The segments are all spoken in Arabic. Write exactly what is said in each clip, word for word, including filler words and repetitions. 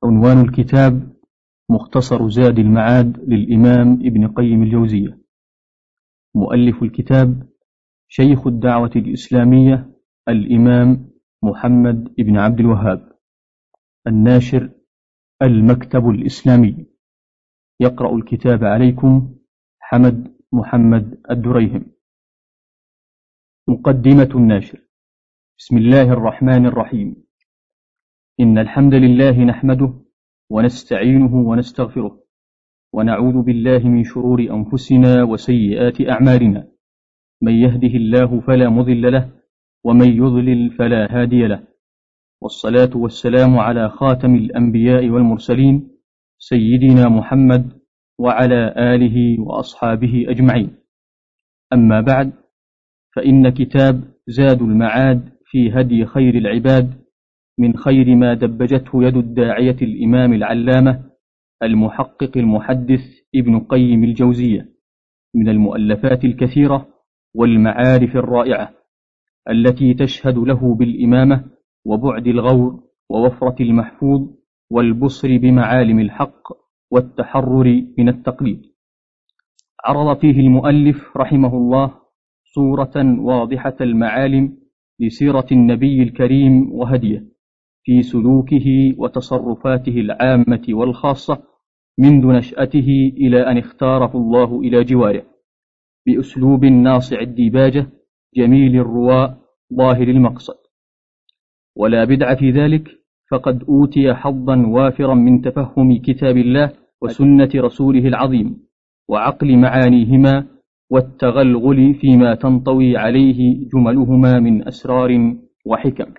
عنوان الكتاب: مختصر زاد المعاد للإمام ابن قيم الجوزية. مؤلف الكتاب شيخ الدعوة الإسلامية الإمام محمد بن عبد الوهاب. الناشر المكتب الإسلامي. يقرأ الكتاب عليكم حمد محمد الدريهم. مقدمة الناشر. بسم الله الرحمن الرحيم. إن الحمد لله نحمده ونستعينه ونستغفره، ونعوذ بالله من شرور أنفسنا وسيئات أعمالنا، من يهده الله فلا مضل له، ومن يضلل فلا هادي له، والصلاة والسلام على خاتم الأنبياء والمرسلين سيدنا محمد وعلى آله وأصحابه أجمعين. أما بعد، فإن كتاب زاد المعاد في هدي خير العباد من خير ما دبجته يد الداعية الإمام العلامة المحقق المحدث ابن قيم الجوزية من المؤلفات الكثيرة والمعارف الرائعة التي تشهد له بالإمامة وبعد الغور ووفرة المحفوظ والبصر بمعالم الحق والتحرر من التقليد. عرض فيه المؤلف رحمه الله صورة واضحة المعالم لسيرة النبي الكريم وهديه في سلوكه وتصرفاته العامة والخاصة منذ نشأته إلى أن اختاره الله إلى جواره، بأسلوب ناصع الديباجة جميل الرواء ظاهر المقصد. ولا بدع في ذلك، فقد أوتي حظا وافرا من تفهم كتاب الله وسنة رسوله العظيم وعقل معانيهما والتغلغل فيما تنطوي عليه جملهما من أسرار وحكم.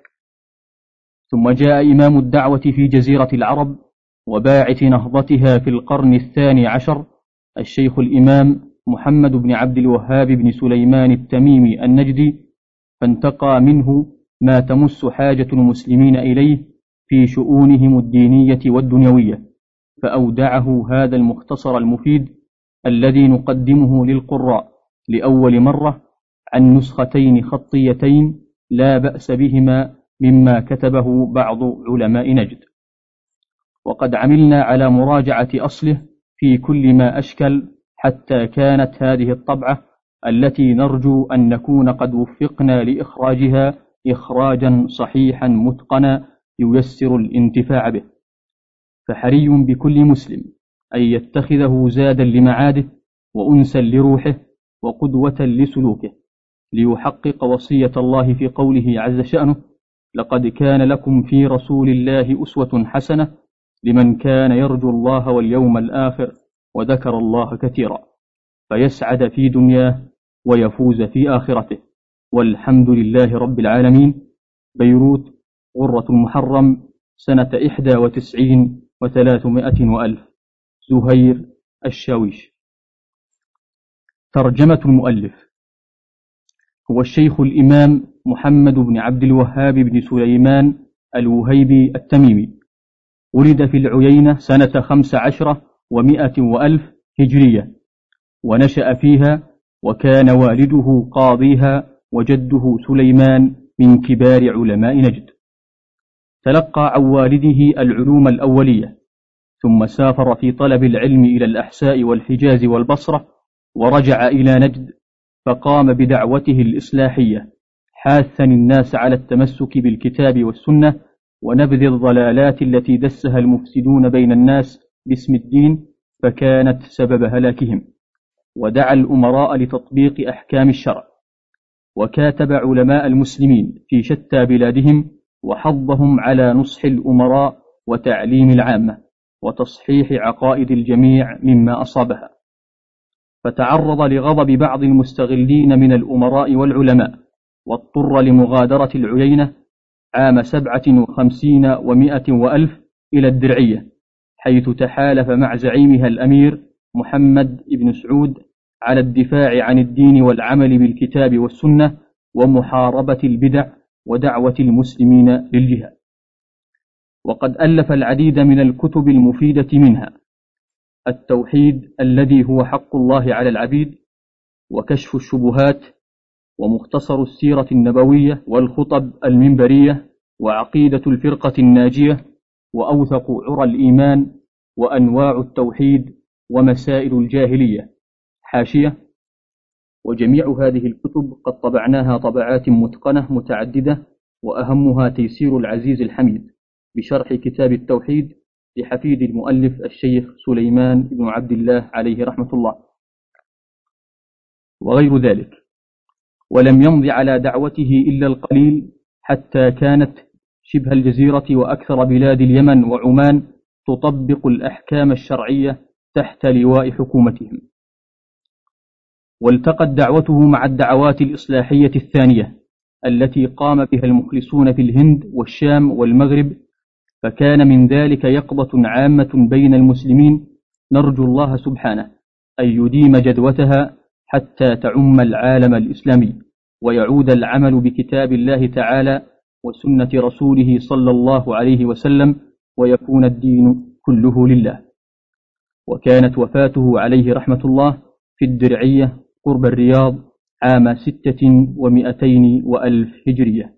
ثم جاء إمام الدعوة في جزيرة العرب وباعث نهضتها في القرن الثاني عشر الشيخ الإمام محمد بن عبد الوهاب بن سليمان التميمي النجدي، فانتقى منه ما تمس حاجة المسلمين إليه في شؤونهم الدينية والدنيوية، فأودعه هذا المختصر المفيد الذي نقدمه للقراء لأول مرة عن نسختين خطيتين لا بأس بهما مما كتبه بعض علماء نجد. وقد عملنا على مراجعة أصله في كل ما أشكل حتى كانت هذه الطبعة التي نرجو أن نكون قد وفقنا لإخراجها إخراجا صحيحا متقنا ييسر الانتفاع به. فحري بكل مسلم أن يتخذه زادا لمعاده وأنسا لروحه وقدوة لسلوكه، ليحقق وصية الله في قوله عز شأنه: لقد كان لكم في رسول الله أسوة حسنة لمن كان يرجو الله واليوم الآخر وذكر الله كثيرا، فيسعد في دنياه ويفوز في آخرته. والحمد لله رب العالمين. بيروت، غرة المحرم، سنة إحدى وتسعين وثلاثمائة وألف. زهير الشاويش. ترجمة المؤلف. هو الشيخ الإمام محمد بن عبد الوهاب بن سليمان الوهيبي التميمي، ولد في العيينة سنة خمس عشرة ومائة وألف هجرية، ونشأ فيها، وكان والده قاضيها وجده سليمان من كبار علماء نجد. تلقى عن والده العلوم الأولية، ثم سافر في طلب العلم إلى الأحساء والحجاز والبصرة، ورجع إلى نجد فقام بدعوته الإصلاحية، حاثا الناس على التمسك بالكتاب والسنة ونبذ الضلالات التي دسها المفسدون بين الناس باسم الدين فكانت سبب هلاكهم، ودعا الأمراء لتطبيق أحكام الشرع، وكاتب علماء المسلمين في شتى بلادهم وحضهم على نصح الأمراء وتعليم العامة وتصحيح عقائد الجميع مما أصابها. فتعرض لغضب بعض المستغلين من الأمراء والعلماء، واضطر لمغادرة العيينة عام سبعة وخمسين ومائة وألف إلى الدرعية، حيث تحالف مع زعيمها الأمير محمد بن سعود على الدفاع عن الدين والعمل بالكتاب والسنة ومحاربة البدع ودعوة المسلمين للجهاد. وقد ألف العديد من الكتب المفيدة، منها التوحيد الذي هو حق الله على العبيد، وكشف الشبهات، ومختصر السيرة النبوية، والخطب المنبرية، وعقيدة الفرقة الناجية، وأوثق عرى الإيمان وأنواع التوحيد ومسائل الجاهلية. حاشية: وجميع هذه الكتب قد طبعناها طبعات متقنة متعددة، وأهمها تيسير العزيز الحميد بشرح كتاب التوحيد لحفيد المؤلف الشيخ سليمان بن عبد الله عليه رحمة الله، وغير ذلك. ولم يمض على دعوته إلا القليل حتى كانت شبه الجزيرة وأكثر بلاد اليمن وعمان تطبق الأحكام الشرعية تحت لواء حكومتهم. والتقت دعوته مع الدعوات الإصلاحية الثانية التي قام بها المخلصون في الهند والشام والمغرب، فكان من ذلك يقظة عامة بين المسلمين نرجو الله سبحانه أن يديم جدوتها حتى تعم العالم الإسلامي، ويعود العمل بكتاب الله تعالى وسنة رسوله صلى الله عليه وسلم، ويكون الدين كله لله. وكانت وفاته عليه رحمة الله في الدرعية قرب الرياض عام ستة ومئتين وألف هجرية.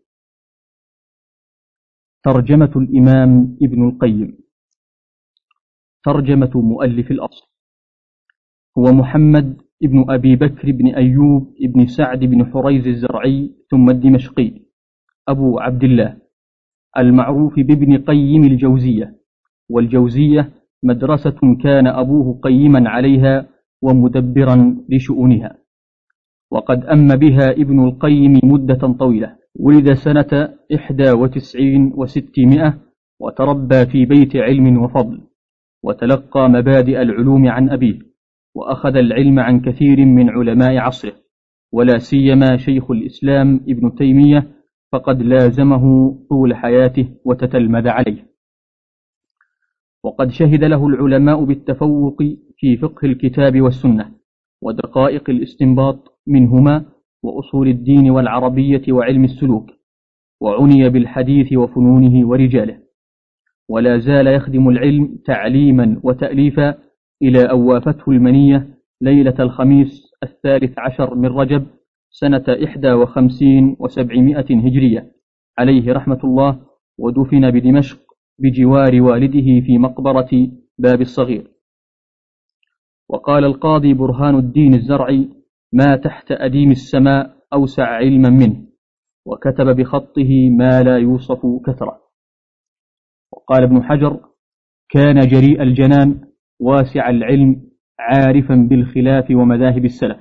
ترجمة الإمام ابن القيم. ترجمة مؤلف الأصل: هو محمد ابن أبي بكر بن أيوب ابن سعد بن حريز الزرعي ثم الدمشقي، أبو عبد الله، المعروف بابن قيم الجوزية. والجوزية مدرسة كان أبوه قيما عليها ومدبرا لشؤونها، وقد أم بها ابن القيم مدة طويلة. ولد سنة إحدى وتسعين وستمائة، وتربى في بيت علم وفضل، وتلقى مبادئ العلوم عن أبيه، وأخذ العلم عن كثير من علماء عصره، ولا سيما شيخ الإسلام ابن تيمية، فقد لازمه طول حياته وتتلمذ عليه. وقد شهد له العلماء بالتفوق في فقه الكتاب والسنة ودقائق الاستنباط منهما، وأصول الدين والعربية وعلم السلوك، وعني بالحديث وفنونه ورجاله، ولا زال يخدم العلم تعليما وتأليفا إلى أن وافته المنية ليلة الخميس الثالث عشر من رجب سنة إحدى وخمسين وسبعمائة هجرية عليه رحمة الله، ودفن بدمشق بجوار والده في مقبرة باب الصغير. وقال القاضي برهان الدين الزرعي: ما تحت أديم السماء أوسع علما منه، وكتب بخطه ما لا يوصف كثرة. وقال ابن حجر: كان جريء الجنان واسع العلم عارفا بالخلاف ومذاهب السلف.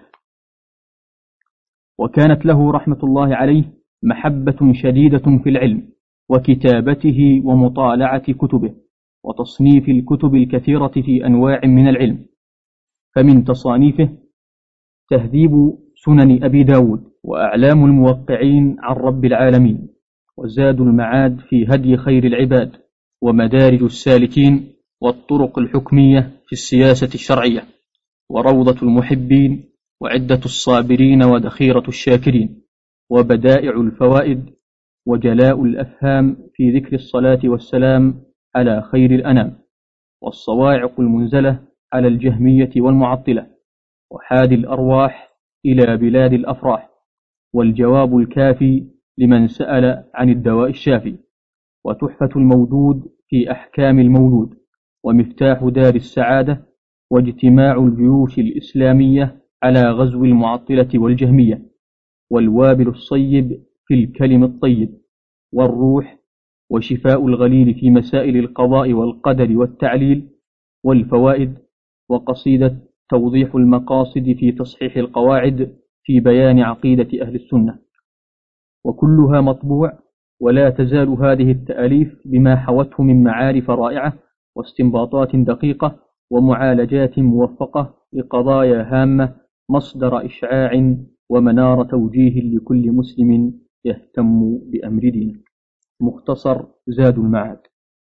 وكانت له رحمة الله عليه محبة شديدة في العلم وكتابته ومطالعة كتبه وتصنيف الكتب الكثيرة في أنواع من العلم. فمن تصانيفه تهذيب سنن أبي داود، وأعلام الموقعين عن رب العالمين، وزاد المعاد في هدي خير العباد، ومدارج السالكين، والطرق الحكمية في السياسة الشرعية، وروضة المحبين، وعدة الصابرين، وذخيرة الشاكرين، وبدائع الفوائد، وجلاء الأفهام في ذكر الصلاة والسلام على خير الأنام، والصواعق المنزلة على الجهمية والمعطلة، وحاد الأرواح إلى بلاد الأفراح، والجواب الكافي لمن سأل عن الدواء الشافي، وتحفة المودود في أحكام المولود، ومفتاح دار السعادة، واجتماع الجيوش الإسلامية على غزو المعطلة والجهمية، والوابل الصيب في الكلم الطيب، والروح، وشفاء الغليل في مسائل القضاء والقدر والتعليل، والفوائد، وقصيدة توضيح المقاصد في تصحيح القواعد في بيان عقيدة أهل السنة، وكلها مطبوع. ولا تزال هذه التأليف بما حوته من معارف رائعة واستنباطات دقيقة ومعالجات موفقة لقضايا هامة مصدر إشعاع ومنار توجيه لكل مسلم يهتم بأمر دينه. مختصر زاد المعاد.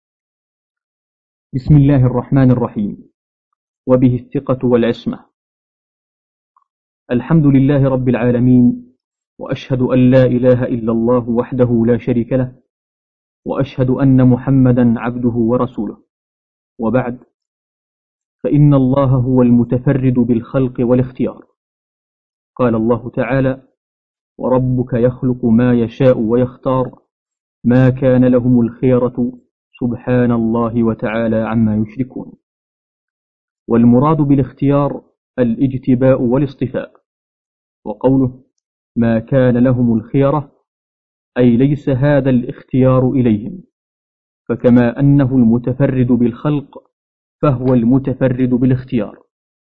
بسم الله الرحمن الرحيم. وبه الثقة والعصمة. الحمد لله رب العالمين، وأشهد أن لا إله إلا الله وحده لا شريك له، وأشهد أن محمدا عبده ورسوله. وبعد، فإن الله هو المتفرد بالخلق والاختيار. قال الله تعالى: وربك يخلق ما يشاء ويختار، ما كان لهم الخيرة سبحان الله وتعالى عما يشركون. والمراد بالاختيار الاجتباء والاصطفاء. وقوله ما كان لهم الخيرة أي ليس هذا الاختيار إليهم، فكما أنه المتفرد بالخلق فهو المتفرد بالاختيار،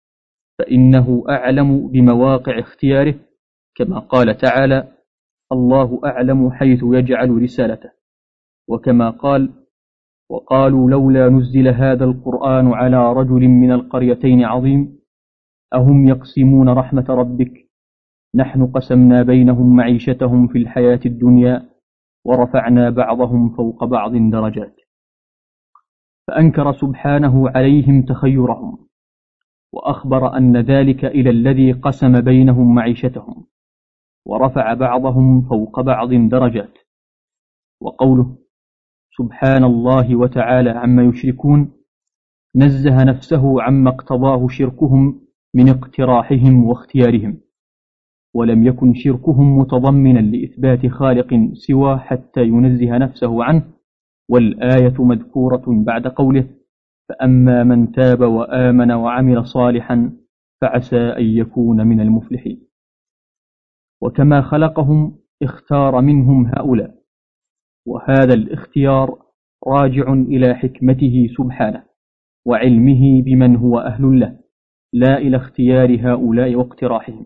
فإنه أعلم بمواقع اختياره، كما قال تعالى الله أعلم حيث يجعل رسالته، وكما قال وقالوا لولا نزل هذا القرآن على رجل من القريتين عظيم أهم يقسمون رحمة ربك نحن قسمنا بينهم معيشتهم في الحياة الدنيا ورفعنا بعضهم فوق بعض درجات. فأنكر سبحانه عليهم تخيرهم، وأخبر أن ذلك إلى الذي قسم بينهم معيشتهم ورفع بعضهم فوق بعض درجات. وقوله سبحان الله وتعالى عما يشركون نزه نفسه عما اقتضاه شركهم من اقتراحهم واختيارهم، ولم يكن شركهم متضمنا لإثبات خالق سوى حتى ينزه نفسه عنه. والآية مذكورة بعد قوله فأما من تاب وآمن وعمل صالحا فعسى أن يكون من المفلحين. وكما خلقهم اختار منهم هؤلاء، وهذا الاختيار راجع إلى حكمته سبحانه وعلمه بمن هو أهل له، لا إلى اختيار هؤلاء واقتراحهم.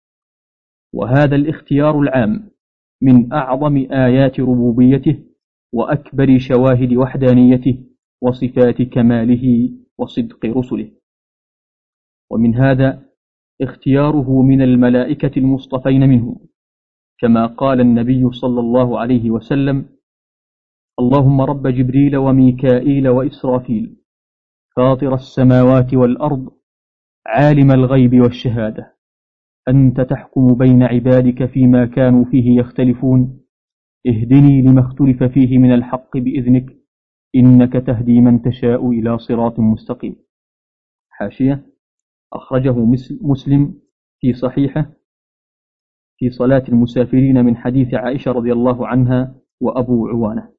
وهذا الاختيار العام من أعظم آيات ربوبيته وأكبر شواهد وحدانيته وصفات كماله وصدق رسله. ومن هذا اختياره من الملائكة المصطفين منهم، كما قال النبي صلى الله عليه وسلم اللهم رب جبريل وميكائيل وإسرافيل فاطر السماوات والأرض عالم الغيب والشهادة أنت تحكم بين عبادك فيما كانوا فيه يختلفون اهدني لما اختلف فيه من الحق بإذنك إنك تهدي من تشاء إلى صراط مستقيم. حاشية أخرجه مسلم في صحيحه في صلاة المسافرين من حديث عائشة رضي الله عنها وأبو عوانة.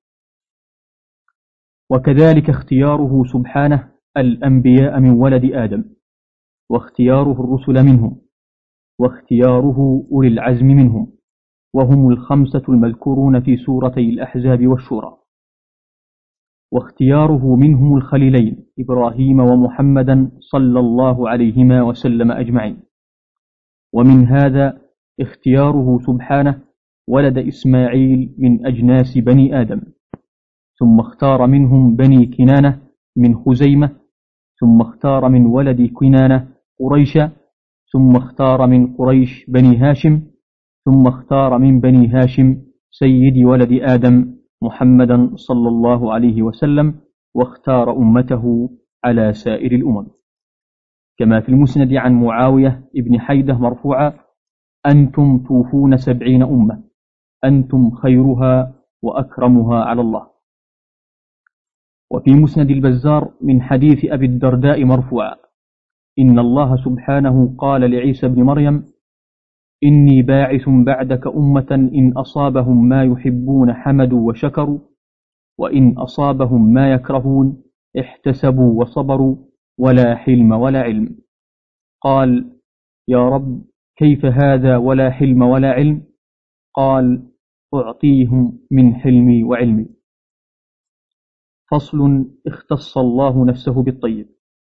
وكذلك اختياره سبحانه الأنبياء من ولد آدم، واختياره الرسل منهم، واختياره أولي العزم منهم، وهم الخمسة المذكورون في سورتي الأحزاب والشورى، واختياره منهم الخليلين إبراهيم ومحمدا صلى الله عليهما وسلم أجمعين. ومن هذا اختياره سبحانه ولد إسماعيل من أجناس بني آدم، ثم اختار منهم بني كنانة من خزيمة، ثم اختار من ولد كنانة قريشا، ثم اختار من قريش بني هاشم، ثم اختار من بني هاشم سيد ولد آدم محمدا صلى الله عليه وسلم، واختار أمته على سائر الأمم. كما في المسند عن معاوية ابن حيدة مرفوعا أنتم توفون سبعين أمة أنتم خيرها وأكرمها على الله. وفي مسند البزار من حديث أبي الدرداء مرفوعا إن الله سبحانه قال لعيسى بن مريم إني باعث بعدك أمة إن أصابهم ما يحبون حمدوا وشكروا وإن أصابهم ما يكرهون احتسبوا وصبروا ولا حلم ولا علم. قال يا رب كيف هذا ولا حلم ولا علم؟ قال أعطيهم من حلمي وعلمي. فصل اختص الله نفسه بالطيب.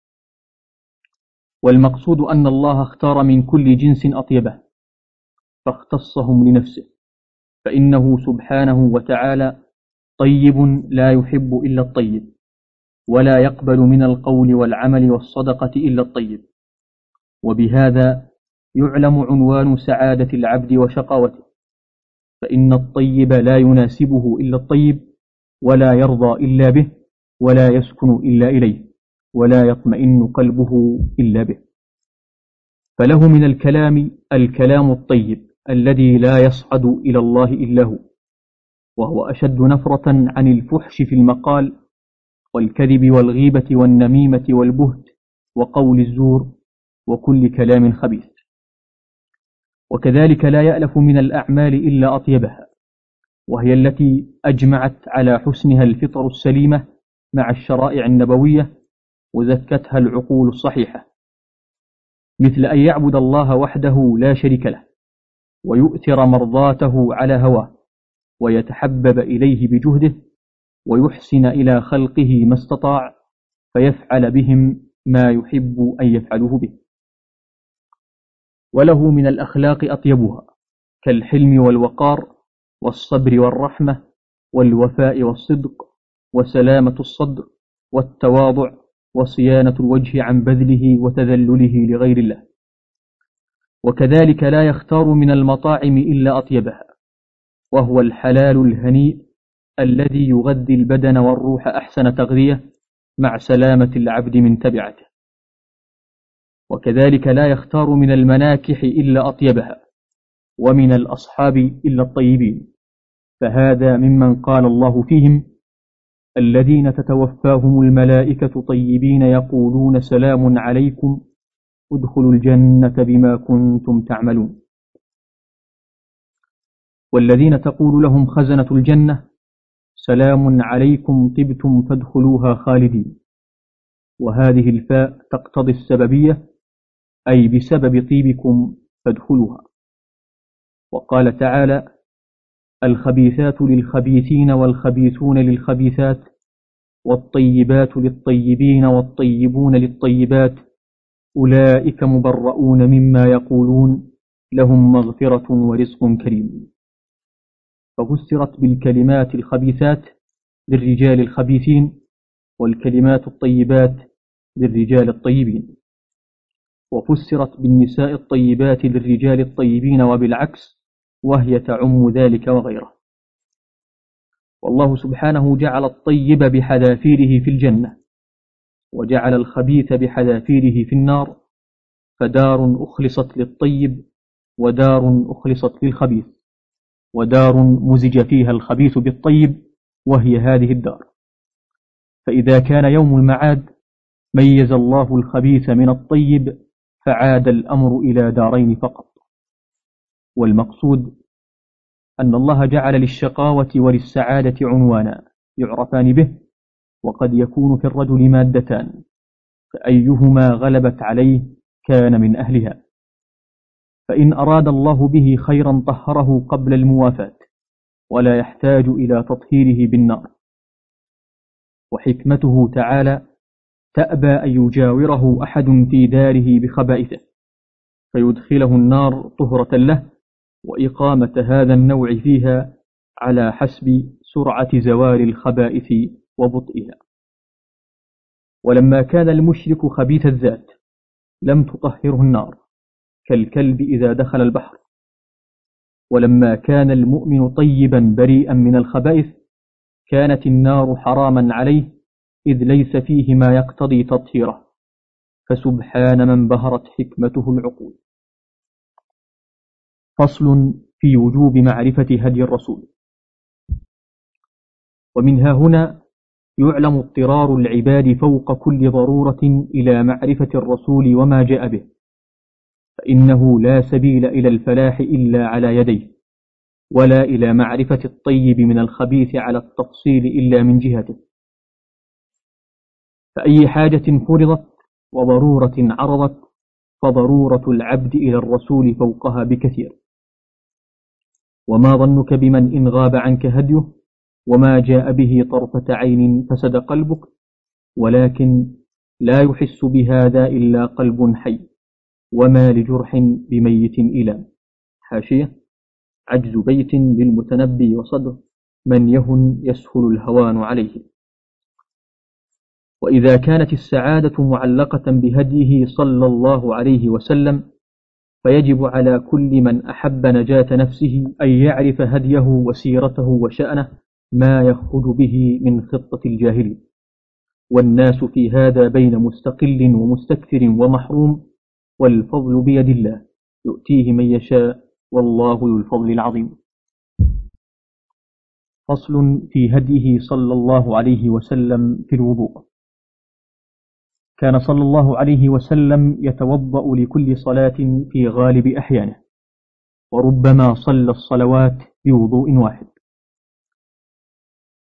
والمقصود أن الله اختار من كل جنس أطيبه فاختصهم لنفسه، فإنه سبحانه وتعالى طيب لا يحب إلا الطيب، ولا يقبل من القول والعمل والصدقة إلا الطيب. وبهذا يعلم عنوان سعادة العبد وشقاوته، فإن الطيب لا يناسبه إلا الطيب، ولا يرضى إلا به، ولا يسكن إلا إليه، ولا يطمئن قلبه إلا به. فله من الكلام الكلام الطيب الذي لا يصعد إلى الله إلا هو، وهو أشد نفرة عن الفحش في المقال والكذب والغيبة والنميمة والبهت وقول الزور وكل كلام خبيث. وكذلك لا يألف من الأعمال إلا أطيبها، وهي التي أجمعت على حسنها الفطر السليمة مع الشرائع النبوية وزكتها العقول الصحيحة، مثل أن يعبد الله وحده لا شريك له، ويؤثر مرضاته على هواه، ويتحبب إليه بجهده، ويحسن إلى خلقه ما استطاع، فيفعل بهم ما يحب أن يفعلوه به. وله من الأخلاق أطيبها، كالحلم والوقار والصبر والرحمة والوفاء والصدق وسلامة الصدر والتواضع وصيانة الوجه عن بذله وتذلله لغير الله. وكذلك لا يختار من المطاعم إلا أطيبها، وهو الحلال الهنيء الذي يغذي البدن والروح أحسن تغذية مع سلامة العبد من تبعته. وكذلك لا يختار من المناكح إلا أطيبها، ومن الأصحاب إلا الطيبين، فهذا ممن قال الله فيهم: الذين تتوفاهم الملائكة طيبين يقولون سلام عليكم ادخلوا الجنة بما كنتم تعملون. والذين تقول لهم خزنة الجنة سلام عليكم طبتم فادخلوها خالدين. وهذه الفاء تقتضي السببية، أي بسبب طيبكم فادخلوها. وقال تعالى: الخبيثات للخبيثين والخبيثون للخبيثات والطيبات للطيبين والطيبون للطيبات أولئك مبرؤون مما يقولون لهم مغفرة ورزق كريم. ففسرت بالكلمات الخبيثات للرجال الخبيثين، والكلمات الطيبات للرجال الطيبين. وفسرت بالنساء الطيبات للرجال الطيبين وبالعكس، وهي تعم ذلك وغيره. والله سبحانه جعل الطيب بحذافيره في الجنة، وجعل الخبيث بحذافيره في النار، فدار أخلصت للطيب ودار أخلصت للخبيث، ودار مزج فيها الخبيث بالطيب وهي هذه الدار. فإذا كان يوم المعاد ميز الله الخبيث من الطيب، فعاد الأمر إلى دارين فقط. والمقصود أن الله جعل للشقاوة وللسعادة عنوانا يعرفان به، وقد يكون في الرجل مادتان، فأيهما غلبت عليه كان من أهلها. فإن أراد الله به خيرا طهره قبل الموافاة، ولا يحتاج إلى تطهيره بالنار. وحكمته تعالى تأبى أن يجاوره أحد في داره بخبائثه، فيدخله النار طهرة له، وإقامة هذا النوع فيها على حسب سرعة زوال الخبائث وبطئها. ولما كان المشرك خبيث الذات لم تطهره النار كالكلب إذا دخل البحر، ولما كان المؤمن طيبا بريئا من الخبائث كانت النار حراما عليه، إذ ليس فيه ما يقتضي تطهيره، فسبحان من بهرت حكمته العقول. فصل في وجوب معرفة هدي الرسول. ومنها هنا يعلم اضطرار العباد فوق كل ضرورة إلى معرفة الرسول وما جاء به، فإنه لا سبيل إلى الفلاح إلا على يديه، ولا إلى معرفة الطيب من الخبيث على التفصيل إلا من جهته. فأي حاجة فرضت وضرورة عرضت فضرورة العبد إلى الرسول فوقها بكثير. وما ظنك بمن إن غاب عنك هديه وما جاء به طرفة عين فسد قلبك، ولكن لا يحس بهذا إلا قلب حي، وما لجرح بميت إلام. حاشية: عجز بيت للمتنبي وصدر من يهن يسهل الهوان عليه. وإذا كانت السعادة معلقة بهديه صلى الله عليه وسلم، فيجب على كل من أحب نجاة نفسه أن يعرف هديه وسيرته وشأنه، ما يخرج به من خطة الجاهلين. والناس في هذا بين مستقل ومستكثر ومحروم، والفضل بيد الله يؤتيه من يشاء، والله ذو الفضل العظيم. فصل في هديه صلى الله عليه وسلم في الوضوء. كان صلى الله عليه وسلم يتوضأ لكل صلاة في غالب أحيانه، وربما صلى الصلوات بوضوء واحد.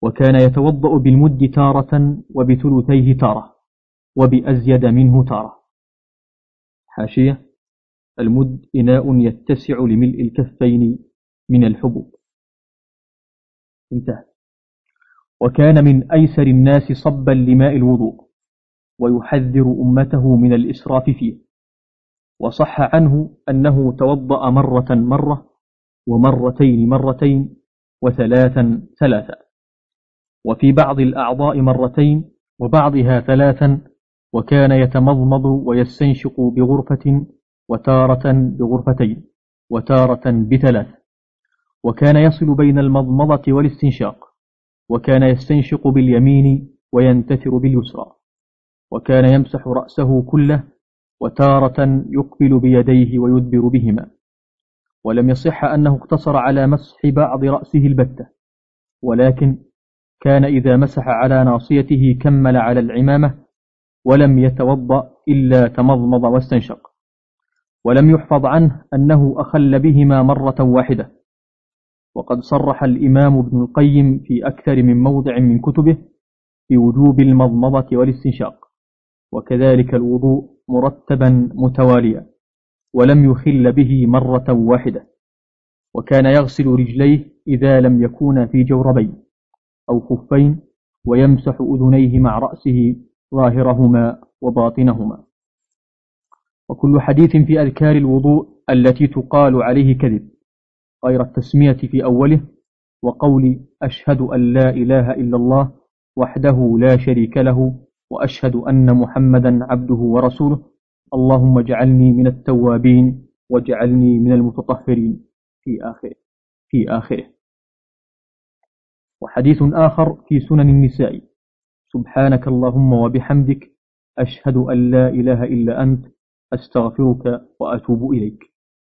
وكان يتوضأ بالمد تارة وبثلثيه تارة وبأزيد منه تارة. حاشية: المد إناء يتسع لملء الكفين من الحبوب. انتهى. وكان من أيسر الناس صبا لماء الوضوء، ويحذر أمته من الإسراف فيه. وصح عنه أنه توضأ مرة مرة، ومرتين مرتين، وثلاثا ثلاثا، وفي بعض الأعضاء مرتين وبعضها ثلاثا، وكان يتمضمض ويستنشق بغرفة، وتارة بغرفتين، وتارة بثلاث، وكان يصل بين المضمضة والاستنشاق، وكان يستنشق باليمين وينتثر باليسرى، وكان يمسح رأسه كله، وتارة يقبل بيديه ويدبر بهما. ولم يصح أنه اقتصر على مسح بعض رأسه البتة، ولكن كان إذا مسح على ناصيته كمل على العمامة، ولم يتوضأ إلا تمضمض واستنشق. ولم يحفظ عنه أنه أخل بهما مرة واحدة. وقد صرح الإمام ابن القيم في أكثر من موضع من كتبه بوجوب المضمضة والاستنشاق، وكذلك الوضوء مرتبا متواليا، ولم يخل به مرة واحدة. وكان يغسل رجليه إذا لم يكونا في جوربين أو خفين، ويمسح أذنيه مع رأسه ظاهرهما وباطنهما. وكل حديث في أذكار الوضوء التي تقال عليه كذب، غير التسمية في أوله وقول أشهد أن لا إله إلا الله وحده لا شريك له وأشهد أن محمدا عبده ورسوله اللهم اجعلني من التوابين واجعلني من المتطهرين في آخره في آخره. وحديث آخر في سنن النساء: سبحانك اللهم وبحمدك أشهد أن لا إله إلا أنت أستغفرك وأتوب إليك.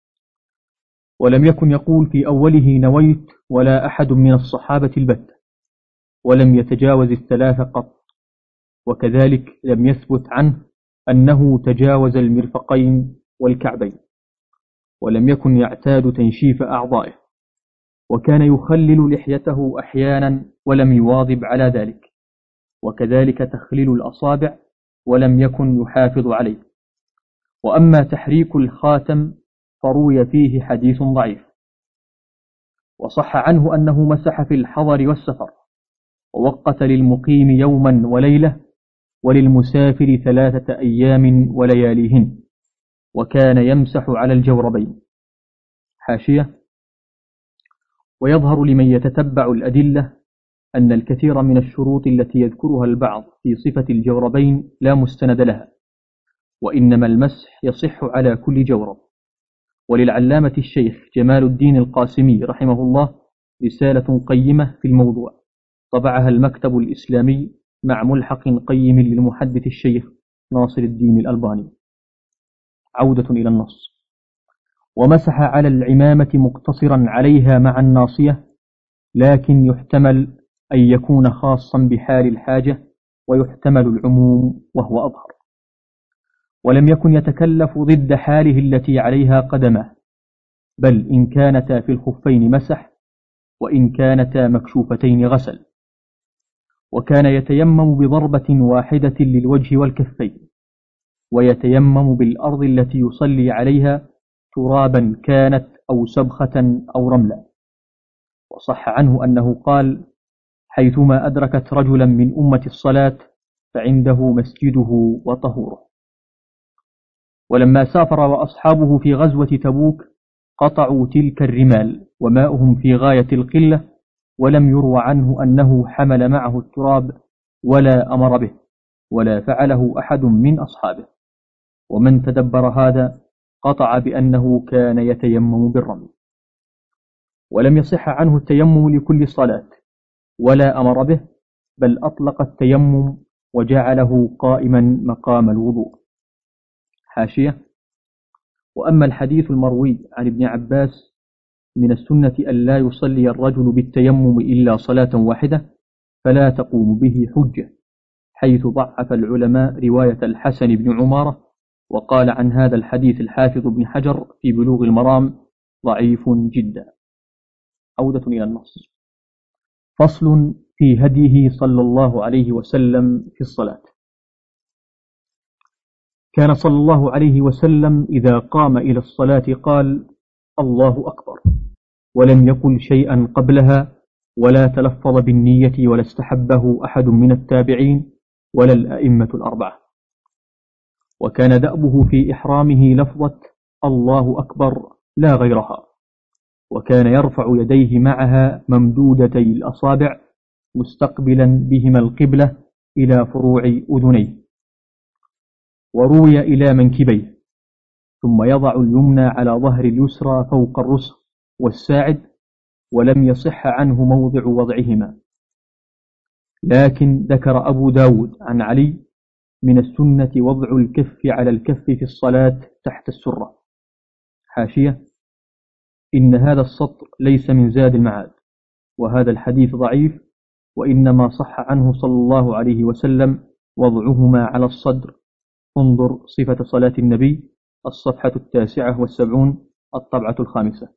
ولم يكن يقول في أوله نويت ولا أحد من الصحابة البتة، ولم يتجاوز الثلاث قط. وكذلك لم يثبت عنه أنه تجاوز المرفقين والكعبين. ولم يكن يعتاد تنشيف أعضائه، وكان يخلل لحيته أحيانا ولم يواظب على ذلك، وكذلك تخليل الأصابع ولم يكن يحافظ عليه. وأما تحريك الخاتم فروي فيه حديث ضعيف. وصح عنه أنه مسح في الحضر والسفر، ووقت للمقيم يوما وليلة، وللمسافر ثلاثة أيام ولياليهن، وكان يمسح على الجوربين. حاشية: ويظهر لمن يتتبع الأدلة أن الكثير من الشروط التي يذكرها البعض في صفة الجوربين لا مستند لها، وإنما المسح يصح على كل جورب. وللعلامة الشيخ جمال الدين القاسمي رحمه الله رسالة قيمة في الموضوع، طبعها المكتب الإسلامي مع ملحق قيم للمحدث الشيخ ناصر الدين الألباني. عودة إلى النص: ومسح على العمامة مقتصرا عليها مع الناصية، لكن يحتمل أن يكون خاصا بحال الحاجة، ويحتمل العموم وهو أظهر. ولم يكن يتكلف ضد حاله التي عليها قدمه، بل إن كانتا في الخفين مسح، وإن كانتا مكشوفتين غسل. وكان يتيمم بضربة واحدة للوجه والكفين، ويتيمم بالأرض التي يصلي عليها ترابا كانت أو سبخة أو رملا. وصح عنه أنه قال: حيثما أدركت رجلا من أمة الصلاة فعنده مسجده وطهوره. ولما سافر وأصحابه في غزوة تبوك قطعوا تلك الرمال وماؤهم في غاية القلة، ولم يروى عنه أنه حمل معه التراب ولا أمر به، ولا فعله أحد من أصحابه. ومن تدبر هذا قطع بأنه كان يتيمم بالرمل. ولم يصح عنه التيمم لكل صلاة ولا أمر به، بل أطلق التيمم وجعله قائما مقام الوضوء. حاشية: وأما الحديث المروي عن ابن عباس من السنة أن لا يصلي الرجل بالتيمم إلا صلاة واحدة، فلا تقوم به حجة، حيث ضعف العلماء رواية الحسن بن عمارة، وقال عن هذا الحديث الحافظ بن حجر في بلوغ المرام ضعيف جدا. عودة إلى النص: فصل في هديه صلى الله عليه وسلم في الصلاة. كان صلى الله عليه وسلم إذا قام إلى الصلاة قال: الله أكبر، ولم يقل شيئا قبلها، ولا تلفظ بالنية، ولا استحبه أحد من التابعين ولا الأئمة الأربعة. وكان دأبه في إحرامه لفظة الله أكبر لا غيرها، وكان يرفع يديه معها ممدودتي الأصابع مستقبلا بهما القبلة إلى فروع أذنيه، وروي إلى منكبيه، ثم يضع اليمنى على ظهر اليسرى فوق الرسغ والساعد، ولم يصح عنه موضع وضعهما. لكن ذكر أبو داود عن علي: من السنة وضع الكف على الكف في الصلاة تحت السرة. حاشية: إن هذا السطر ليس من زاد المعاد، وهذا الحديث ضعيف، وإنما صح عنه صلى الله عليه وسلم وضعهما على الصدر. انظر صفة صلاة النبي، الصفحة التاسعة والسبعون، الطبعة الخامسة.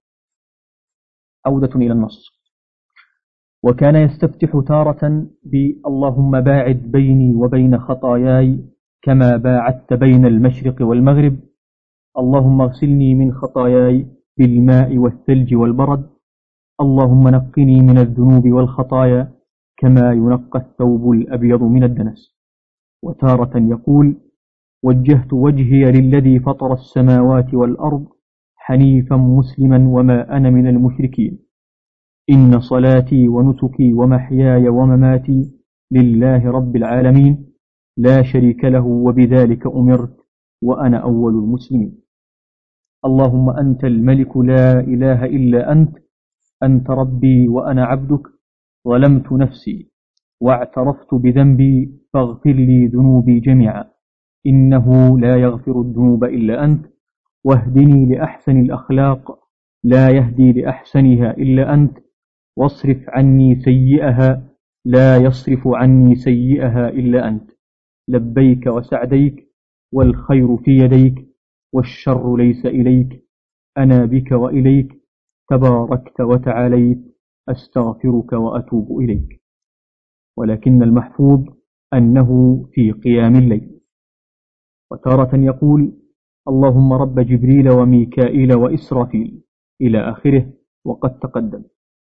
عودة إلى النص. وكان يستفتح تارة ب:اللهم باعد بيني وبين خطاياي كما باعدت بين المشرق والمغرب، اللهم اغسلني من خطاياي بالماء والثلج والبرد، اللهم نقني من الذنوب والخطايا كما ينقى الثوب الأبيض من الدنس. وتارة يقول: وجهت وجهي للذي فطر السماوات والأرض حنيفا مسلما وما أنا من المشركين، إن صلاتي ونسكي ومحياي ومماتي لله رب العالمين لا شريك له وبذلك أمرت وأنا أول المسلمين. اللهم أنت الملك لا إله إلا أنت، أنت ربي وأنا عبدك، ظلمت نفسي واعترفت بذنبي فاغفر لي ذنوبي جميعا، إنه لا يغفر الذنوب إلا أنت، واهدني لأحسن الأخلاق لا يهدي لأحسنها إلا أنت، واصرف عني سيئها لا يصرف عني سيئها إلا أنت، لبيك وسعديك، والخير في يديك، والشر ليس إليك، أنا بك وإليك، تباركت وتعاليت، أستغفرك وأتوب إليك. ولكن المحفوظ أنه في قيام الليل. وتارة يقول: اللهم رب جبريل وميكائيل وإسرافيل إلى آخره، وقد تقدم.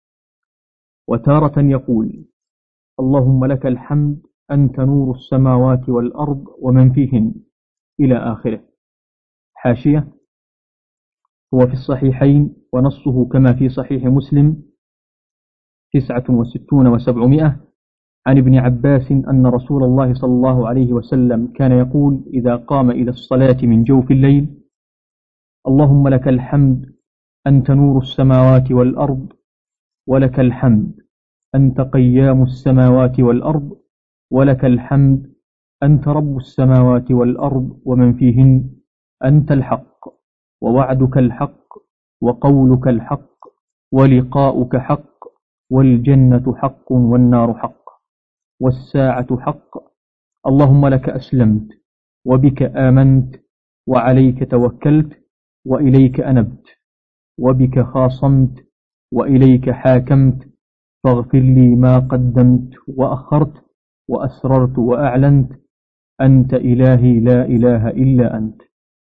وتارة يقول: اللهم لك الحمد أنت نور السماوات والأرض ومن فيهن إلى آخره. حاشية: هو في الصحيحين، ونصه كما في صحيح مسلم تسعة وستون وسبعمائة عن ابن عباس أن رسول الله صلى الله عليه وسلم كان يقول إذا قام إلى الصلاة من جوف الليل: اللهم لك الحمد أنت نور السماوات والأرض، ولك الحمد أنت قيام السماوات والأرض، ولك الحمد أنت رب السماوات والأرض ومن فيهن، أنت الحق، ووعدك الحق، وقولك الحق، ولقاؤك حق، والجنة حق والنار حق، والساعة حق، اللهم لك أسلمت، وبك آمنت، وعليك توكلت، وإليك أنبت، وبك خاصمت، وإليك حاكمت، فاغفر لي ما قدمت وأخرت وأسررت وأعلنت، أنت إلهي لا إله إلا أنت.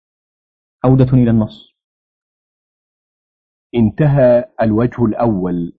عودة إلى النص. انتهى الوجه الأول.